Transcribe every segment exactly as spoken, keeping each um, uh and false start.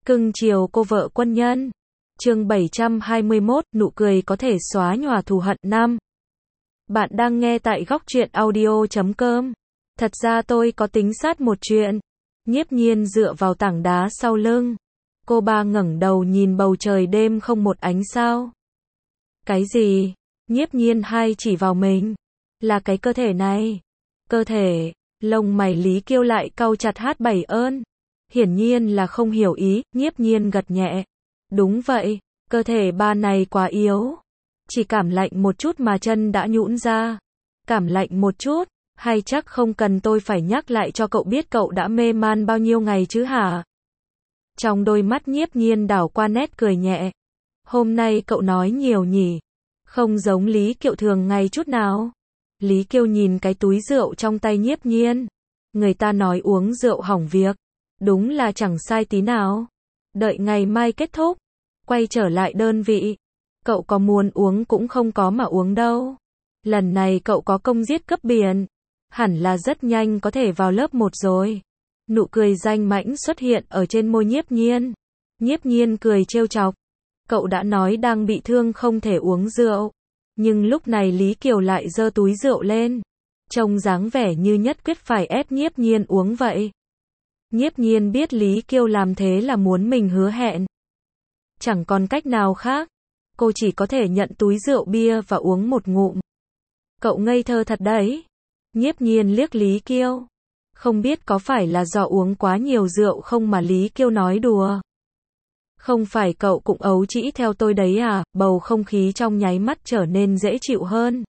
Cưng chiều cô vợ quân nhân. Chương bảy trăm hai mươi mốt, nụ cười có thể xóa nhòa thù hận. Năm. Bạn đang nghe tại góc truyện audio chấm com. Thật ra tôi có tính sát một chuyện. Nhiếp Nhiên dựa vào tảng đá sau lưng. Cô ba ngẩng đầu nhìn bầu trời đêm không một ánh sao. Cái gì? Nhiếp Nhiên hai chỉ vào mình. Là cái cơ thể này. Cơ thể. Lông mày Lý Kiêu lại cau chặt. Hát bảy ơn. Hiển nhiên là không hiểu ý. Nhiếp Nhiên gật nhẹ. Đúng vậy, cơ thể ba này quá yếu. Chỉ cảm lạnh một chút mà chân đã nhũn ra. Cảm lạnh một chút, hay chắc không cần tôi phải nhắc lại cho cậu biết cậu đã mê man bao nhiêu ngày chứ hả? Trong đôi mắt Nhiếp Nhiên đảo qua nét cười nhẹ. Hôm nay cậu nói nhiều nhỉ? Không giống Lý Kiệu thường ngày chút nào. Lý Kiêu nhìn cái túi rượu trong tay Nhiếp Nhiên. Người ta nói uống rượu hỏng việc. Đúng là chẳng sai tí nào. Đợi ngày mai kết thúc, quay trở lại đơn vị. Cậu có muốn uống cũng không có mà uống đâu. Lần này cậu có công giết cấp biển. Hẳn là rất nhanh có thể vào lớp một rồi. Nụ cười danh mãnh xuất hiện ở trên môi Nhiếp Nhiên. Nhiếp Nhiên cười trêu chọc. Cậu đã nói đang bị thương không thể uống rượu. Nhưng lúc này Lý Kiều lại giơ túi rượu lên. Trông dáng vẻ như nhất quyết phải ép Nhiếp Nhiên uống vậy. Nhiếp Nhiên biết Lý Kiêu làm thế là muốn mình hứa hẹn. Chẳng còn cách nào khác. Cô chỉ có thể nhận túi rượu bia và uống một ngụm. Cậu ngây thơ thật đấy. Nhiếp Nhiên liếc Lý Kiêu. Không biết có phải là do uống quá nhiều rượu không mà Lý Kiêu nói đùa. Không phải cậu cũng ấu trĩ theo tôi đấy à? Bầu không khí trong nháy mắt trở nên dễ chịu hơn.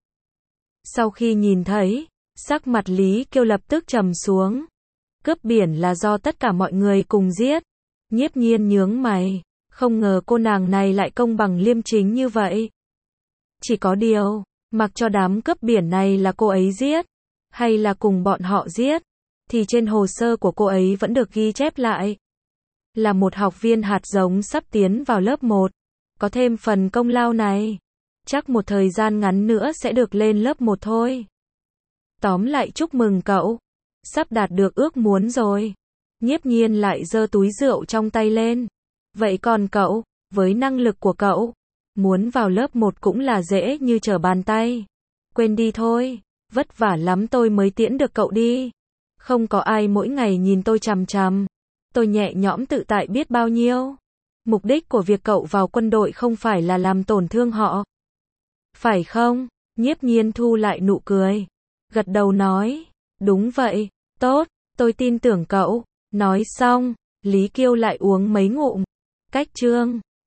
Sau khi nhìn thấy, sắc mặt Lý Kiêu lập tức trầm xuống. Cướp biển là do tất cả mọi người cùng giết. Nhiếp Nhiên nhướng mày. Không ngờ cô nàng này lại công bằng liêm chính như vậy. Chỉ có điều, mặc cho đám cướp biển này là cô ấy giết, hay là cùng bọn họ giết, thì trên hồ sơ của cô ấy vẫn được ghi chép lại. Là một học viên hạt giống sắp tiến vào lớp một. Có thêm phần công lao này. Chắc một thời gian ngắn nữa sẽ được lên lớp một thôi. Tóm lại chúc mừng cậu. Sắp đạt được ước muốn rồi. Nhiếp Nhiên lại giơ túi rượu trong tay lên. Vậy còn cậu, với năng lực của cậu, muốn vào lớp một cũng là dễ như trở bàn tay. Quên đi thôi, vất vả lắm tôi mới tiễn được cậu đi. Không có ai mỗi ngày nhìn tôi chằm chằm. Tôi nhẹ nhõm tự tại biết bao nhiêu. Mục đích của việc cậu vào quân đội không phải là làm tổn thương họ. Phải không? Nhiếp Nhiên thu lại nụ cười. Gật đầu nói. Đúng vậy. Tốt, tôi tin tưởng cậu. Nói xong, Lý Kiêu lại uống mấy ngụm. Cách chương